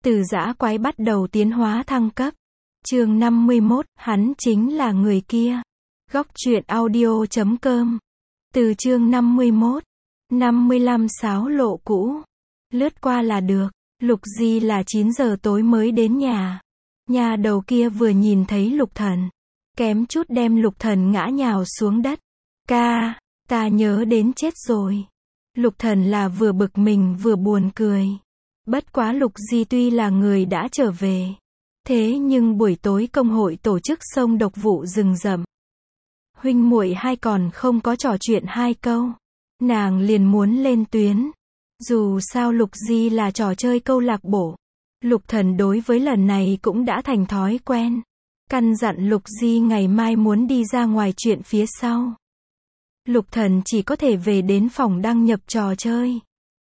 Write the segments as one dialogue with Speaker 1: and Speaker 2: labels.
Speaker 1: Từ dã quái bắt đầu tiến hóa thăng cấp. Chương 51, hắn chính là người kia. Góc truyện audio.com. Từ chương 51, 55 sáo lộ cũ. Lướt qua là được. Lục Di là 9 giờ tối mới đến nhà. Nhà đầu kia vừa nhìn thấy Lục Thần, kém chút đem Lục Thần ngã nhào xuống đất. Ca, ta nhớ đến chết rồi. Lục Thần là vừa bực mình vừa buồn cười. Bất quá Lục Di tuy là người đã trở về, thế nhưng buổi tối công hội tổ chức xông độc vụ rừng rậm. Huynh muội hai còn không có trò chuyện hai câu, nàng liền muốn lên tuyến. Dù sao Lục Di là trò chơi câu lạc bộ, Lục Thần đối với lần này cũng đã thành thói quen. Căn dặn Lục Di ngày mai muốn đi ra ngoài chuyện phía sau. Lục Thần chỉ có thể về đến phòng đăng nhập trò chơi.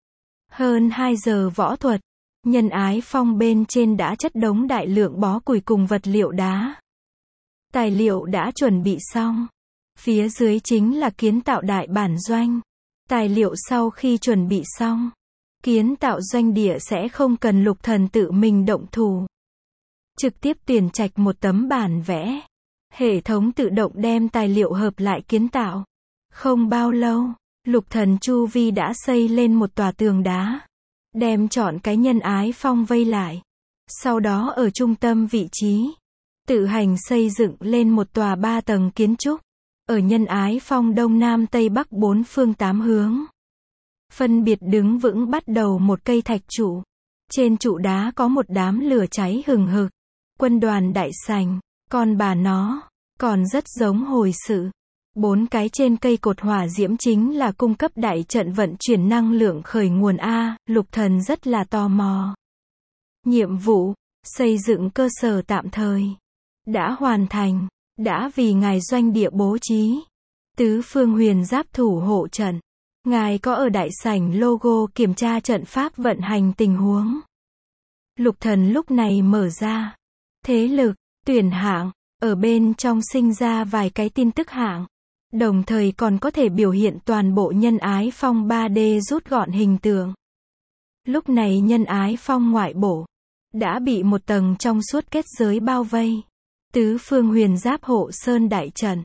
Speaker 1: Hơn 2 giờ võ thuật, nhân ái phong bên trên đã chất đống đại lượng bó củi cùng vật liệu đá. Tài liệu đã chuẩn bị xong. Phía dưới chính là kiến tạo đại bản doanh. Tài liệu sau khi chuẩn bị xong, kiến tạo doanh địa sẽ không cần Lục Thần tự mình động thủ. Trực tiếp tuyển trạch một tấm bản vẽ. Hệ thống tự động đem tài liệu hợp lại kiến tạo. Không bao lâu, Lục Thần chu vi đã xây lên một tòa tường đá, đem chọn cái nhân ái phong vây lại. Sau đó ở trung tâm vị trí, tự hành xây dựng lên một tòa 3 tầng kiến trúc. Ở nhân ái phong đông nam tây bắc 4 phương 8 hướng. Phân biệt đứng vững bắt đầu một cây thạch trụ. Trên trụ đá có một đám lửa cháy hừng hực. Quân đoàn đại sành, con bà nó, còn rất giống hồi sự. 4 cái trên cây cột hỏa diễm chính là cung cấp đại trận vận chuyển năng lượng khởi nguồn A, Lục Thần rất là tò mò. Nhiệm vụ, xây dựng cơ sở tạm thời. Đã hoàn thành, đã vì ngài doanh địa bố trí. Tứ phương huyền giáp thủ hộ trận. Ngài có ở đại sảnh logo kiểm tra trận pháp vận hành tình huống. Lục Thần lúc này mở ra. Thế lực, tuyển hạng, ở bên trong sinh ra vài cái tin tức hạng. Đồng thời còn có thể biểu hiện toàn bộ nhân ái phong 3D rút gọn hình tượng. Lúc này nhân ái phong ngoại bộ đã bị một tầng trong suốt kết giới bao vây. Tứ phương huyền giáp hộ sơn đại trận.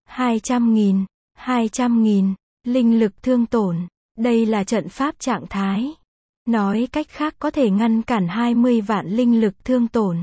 Speaker 1: 200.000 linh lực thương tổn. Đây là trận pháp trạng thái. Nói cách khác có thể ngăn cản 20 vạn linh lực thương tổn.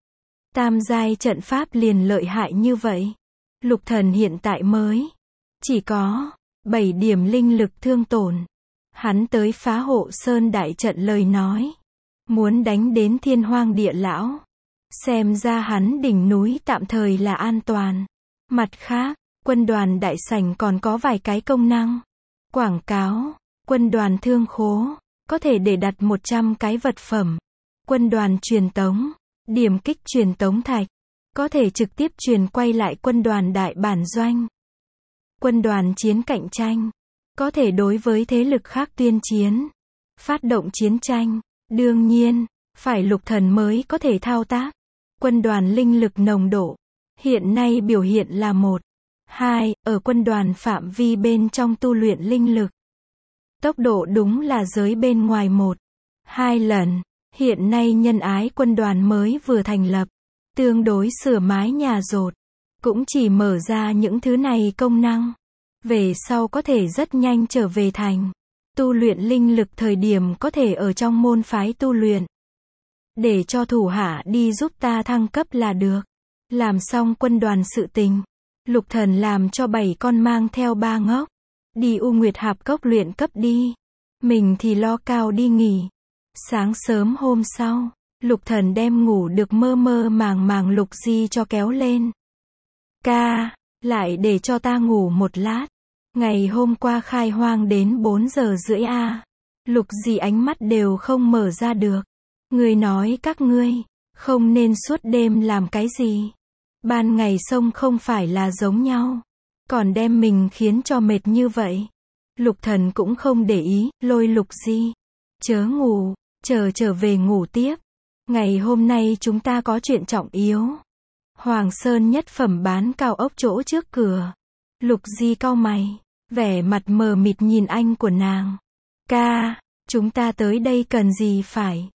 Speaker 1: Tam giai trận pháp liền lợi hại như vậy. Lục Thần hiện tại mới chỉ có 7 điểm linh lực thương tổn. Hắn tới phá hộ sơn đại trận lời nói, muốn đánh đến thiên hoang địa lão. Xem ra hắn đỉnh núi tạm thời là an toàn. Mặt khác, quân đoàn đại sảnh còn có vài cái công năng. Quảng cáo, quân đoàn thương khố, có thể để đặt 100 cái vật phẩm. Quân đoàn truyền tống, điểm kích truyền tống thạch, có thể trực tiếp truyền quay lại quân đoàn đại bản doanh. Quân đoàn chiến cạnh tranh, có thể đối với thế lực khác tuyên chiến, phát động chiến tranh. Đương nhiên, phải Lục Thần mới có thể thao tác. Quân đoàn linh lực nồng độ, hiện nay biểu hiện là 1, 2, ở quân đoàn phạm vi bên trong tu luyện linh lực. Tốc độ đúng là giới bên ngoài 1, 2 lần. Hiện nay nhân ái quân đoàn mới vừa thành lập, tương đối sửa mái nhà rột, cũng chỉ mở ra những thứ này công năng. Về sau có thể rất nhanh trở về thành. Tu luyện linh lực thời điểm có thể ở trong môn phái tu luyện. Để cho thủ hạ đi giúp ta thăng cấp là được. Làm xong quân đoàn sự tình, Lục Thần làm cho 7 con mang theo 3 ngốc. Đi U Nguyệt Hạp Cốc luyện cấp đi. Mình thì lo cao đi nghỉ. Sáng sớm hôm sau, Lục Thần đem ngủ được mơ mơ màng màng Lục Di cho kéo lên. Ca, lại để cho ta ngủ một lát. Ngày hôm qua khai hoang đến 4 giờ rưỡi a. Lục Di ánh mắt đều không mở ra được. Người nói các ngươi không nên suốt đêm làm cái gì. Ban ngày sông không phải là giống nhau. Còn đem mình khiến cho mệt như vậy. Lục Thần cũng không để ý, lôi Lục Di. Chớ ngủ, trở về ngủ tiếp. Ngày hôm nay chúng ta có chuyện trọng yếu. Hoàng Sơn nhất phẩm bán cao ốc chỗ trước cửa. Lục Di cau mày, vẻ mặt mờ mịt nhìn anh của nàng. Ca, chúng ta tới đây cần gì phải?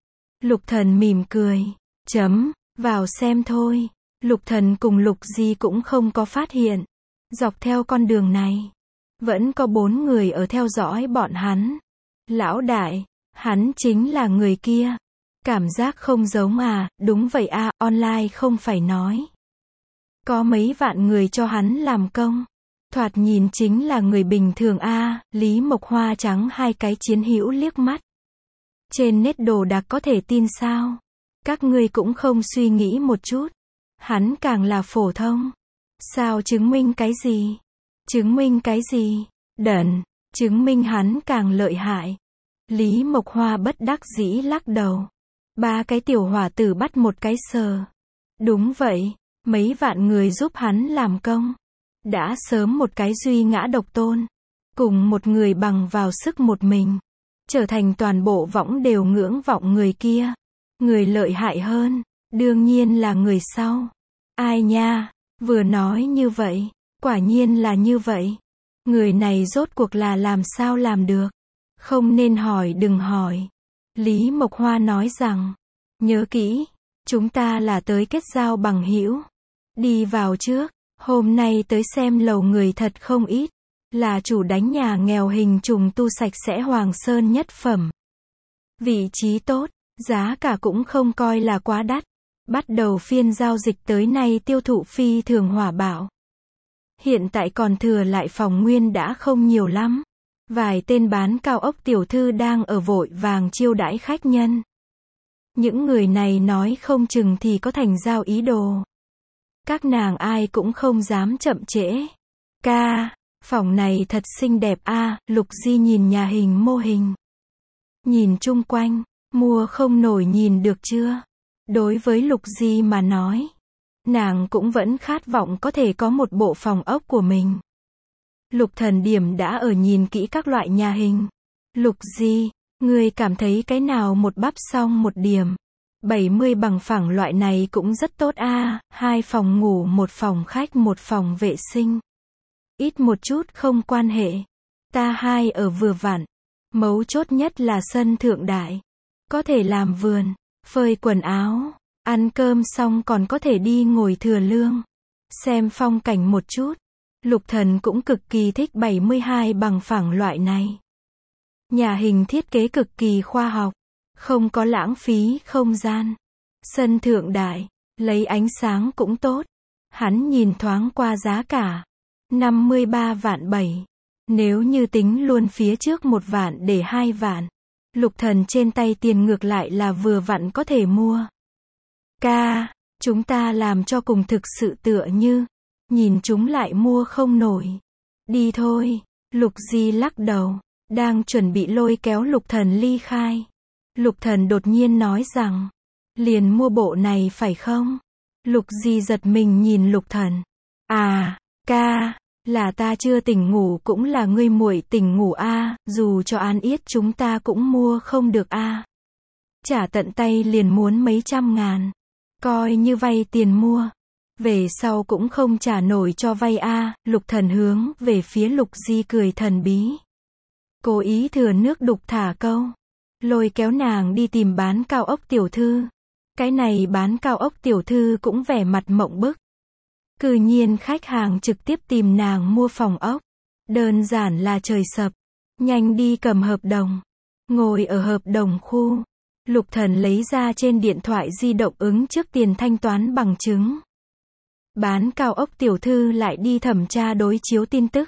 Speaker 1: Lục Thần mỉm cười. Vào xem thôi. Lục Thần cùng Lục Di cũng không có phát hiện. Dọc theo con đường này, vẫn có 4 người ở theo dõi bọn hắn. Lão đại, hắn chính là người kia. Cảm giác không giống à, đúng vậy à, online không phải nói. Có mấy vạn người cho hắn làm công. Thoạt nhìn chính là người bình thường à, Lý Mộc Hoa trắng hai cái chiến hữu liếc mắt. Trên nét đồ đạc có thể tin sao? Các ngươi cũng không suy nghĩ một chút. Hắn càng là phổ thông. Sao chứng minh cái gì? Chứng minh cái gì? Chứng minh hắn càng lợi hại. Lý Mộc Hoa bất đắc dĩ lắc đầu. 3 cái tiểu hỏa tử bắt một cái sờ. Đúng vậy, mấy vạn người giúp hắn làm công. Đã sớm một cái duy ngã độc tôn. Cùng một người bằng vào sức một mình. Trở thành toàn bộ võng đều ngưỡng vọng người kia. Người lợi hại hơn, đương nhiên là người sau. Ai nha, vừa nói như vậy, quả nhiên là như vậy. Người này rốt cuộc là làm sao làm được? Không nên hỏi đừng hỏi. Lý Mộc Hoa nói rằng, nhớ kỹ, chúng ta là tới kết giao bằng hữu. Đi vào trước, hôm nay tới xem lầu người thật không ít. Là chủ đánh nhà nghèo hình trùng tu sạch sẽ Hoàng Sơn nhất phẩm. Vị trí tốt, giá cả cũng không coi là quá đắt. Bắt đầu phiên giao dịch tới nay tiêu thụ phi thường hỏa bạo. Hiện tại còn thừa lại phòng nguyên đã không nhiều lắm. Vài tên bán cao ốc tiểu thư đang ở vội vàng chiêu đãi khách nhân. Những người này nói không chừng thì có thành giao ý đồ. Các nàng ai cũng không dám chậm trễ. Phòng này thật xinh đẹp a. Lục Di nhìn nhà hình mô hình. Nhìn chung quanh, mua không nổi nhìn được chưa? Đối với Lục Di mà nói, nàng cũng vẫn khát vọng có thể có một bộ phòng ốc của mình. Lục Thần điểm đã ở nhìn kỹ các loại nhà hình. Lục Di, ngươi cảm thấy cái nào một bắp xong một điểm? 70 bằng phẳng loại này cũng rất tốt a. 2 phòng ngủ, 1 phòng khách, 1 phòng vệ sinh. Ít một chút không quan hệ. Ta 2 ở vừa vặn. Mấu chốt nhất là sân thượng đại. Có thể làm vườn, phơi quần áo, ăn cơm xong còn có thể đi ngồi thừa lương. Xem phong cảnh một chút. Lục Thần cũng cực kỳ thích 72 bằng phẳng loại này. Nhà hình thiết kế cực kỳ khoa học. Không có lãng phí không gian. Sân thượng đại, lấy ánh sáng cũng tốt. Hắn nhìn thoáng qua giá cả. 53 vạn 7. Nếu như tính luôn phía trước 1 vạn để 2 vạn. Lục Thần trên tay tiền ngược lại là vừa vặn có thể mua. Chúng ta làm cho cùng thực sự tựa như. Nhìn chúng lại mua không nổi. Đi thôi. Lục Di lắc đầu. Đang chuẩn bị lôi kéo Lục Thần ly khai. Lục Thần đột nhiên nói rằng. Liền mua bộ này phải không? Lục Di giật mình nhìn Lục Thần. Là ta chưa tỉnh ngủ cũng là ngươi muội tỉnh ngủ a, dù cho an yết chúng ta cũng mua không được a. Trả tận tay liền muốn mấy trăm ngàn. Coi như vay tiền mua. Về sau cũng không trả nổi cho vay a. Lục Thần hướng về phía Lục Di cười thần bí. Cố ý thừa nước đục thả câu. Lôi kéo nàng đi tìm bán cao ốc tiểu thư. Cái này bán cao ốc tiểu thư cũng vẻ mặt mộng bức. Cư nhiên khách hàng trực tiếp tìm nàng mua phòng ốc. Đơn giản là trời sập. Nhanh đi cầm hợp đồng. Ngồi ở hợp đồng khu. Lục Thần lấy ra trên điện thoại di động ứng trước tiền thanh toán bằng chứng. Bán cao ốc tiểu thư lại đi thẩm tra đối chiếu tin tức.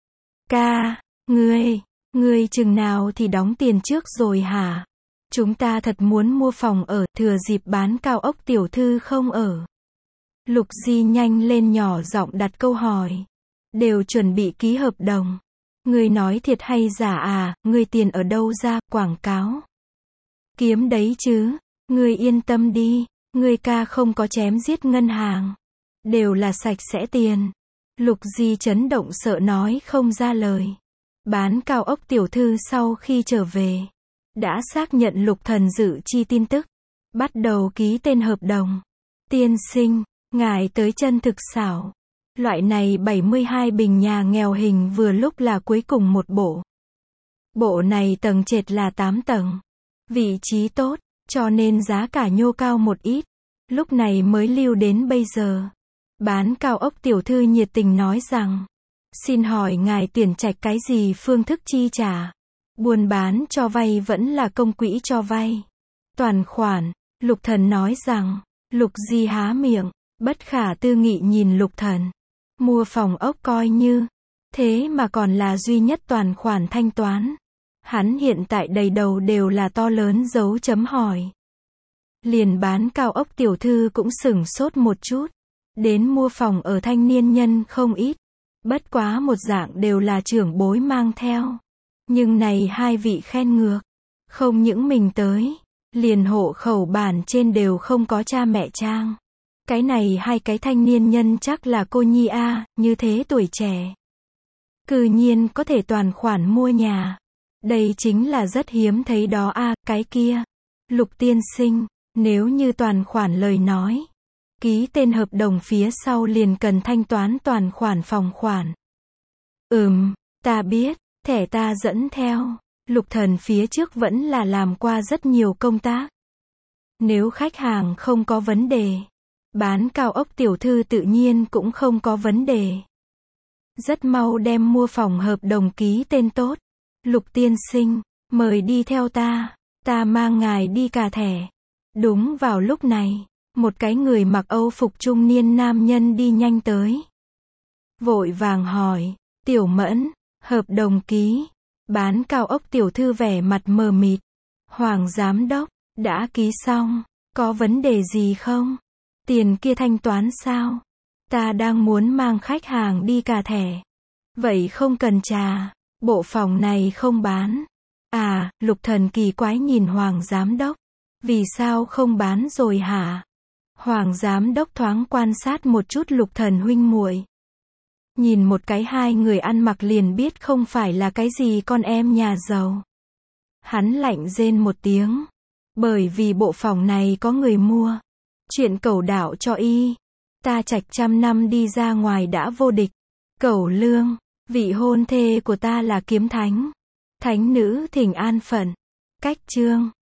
Speaker 1: Ngươi chừng nào thì đóng tiền trước rồi hả? Chúng ta thật muốn mua phòng ở, thừa dịp bán cao ốc tiểu thư không ở. Lục Di nhanh lên nhỏ giọng đặt câu hỏi. Đều chuẩn bị ký hợp đồng. Ngươi nói thiệt hay giả à, ngươi tiền ở đâu ra, quảng cáo. Kiếm đấy chứ, ngươi yên tâm đi, ngươi không có chém giết ngân hàng. Đều là sạch sẽ tiền. Lục Di chấn động sợ nói không ra lời. Bán cao ốc tiểu thư sau khi trở về, đã xác nhận Lục Thần dự chi tin tức. Bắt đầu ký tên hợp đồng. Tiên sinh, ngài tới chân thực xảo. Loại này 72 bình nhà nghèo hình vừa lúc là cuối cùng một bộ. Bộ này tầng trệt là 8 tầng. Vị trí tốt, cho nên giá cả nhô cao một ít. Lúc này mới lưu đến bây giờ. Bán cao ốc tiểu thư nhiệt tình nói rằng, xin hỏi ngài tuyển trạch cái gì phương thức chi trả? Buôn bán cho vay vẫn là công quỹ cho vay? Toàn khoản. Lục Thần nói rằng, Lục Di há miệng, bất khả tư nghị nhìn Lục Thần. Mua phòng ốc coi như, thế mà còn là duy nhất toàn khoản thanh toán. Hắn hiện tại đầy đầu đều là to lớn dấu chấm hỏi. Liền bán cao ốc tiểu thư cũng sửng sốt một chút. Đến mua phòng ở thanh niên nhân không ít. Bất quá một dạng đều là trưởng bối mang theo. Nhưng này hai vị khen ngược. Không những mình tới, liền hộ khẩu bản trên đều không có cha mẹ trang. Cái này hai cái thanh niên nhân chắc là cô nhi a, như thế tuổi trẻ. Cư nhiên có thể toàn khoản mua nhà. Đây chính là rất hiếm thấy đó a, cái kia. Lục tiên sinh, nếu như toàn khoản lời nói, ký tên hợp đồng phía sau liền cần thanh toán toàn khoản phòng khoản. Ta biết, thẻ ta dẫn theo. Lục Thần phía trước vẫn là làm qua rất nhiều công tác. Nếu khách hàng không có vấn đề, bán cao ốc tiểu thư tự nhiên cũng không có vấn đề. Rất mau đem mua phòng hợp đồng ký tên tốt. Lục tiên sinh, mời đi theo ta mang ngài đi cà thẻ. Đúng vào lúc này, một cái người mặc Âu phục trung niên nam nhân đi nhanh tới. Vội vàng hỏi, Tiểu Mẫn, hợp đồng ký. Bán cao ốc tiểu thư vẻ mặt mờ mịt. Hoàng giám đốc, đã ký xong, có vấn đề gì không? Tiền kia thanh toán sao? Ta đang muốn mang khách hàng đi cà thẻ. Vậy không cần trả, bộ phòng này không bán. À, Lục Thần kỳ quái nhìn Hoàng giám đốc. Vì sao không bán rồi hả? Hoàng giám đốc thoáng quan sát một chút Lục Thần huynh muội. Nhìn một cái hai người ăn mặc liền biết không phải là cái gì con em nhà giàu. Hắn lạnh rên một tiếng. Bởi vì bộ phòng này có người mua. Chuyện cẩu đạo cho y. Ta trạch 100 năm đi ra ngoài đã vô địch. Cẩu lương, vị hôn thê của ta là kiếm thánh. Thánh nữ thỉnh an phận. Cách chương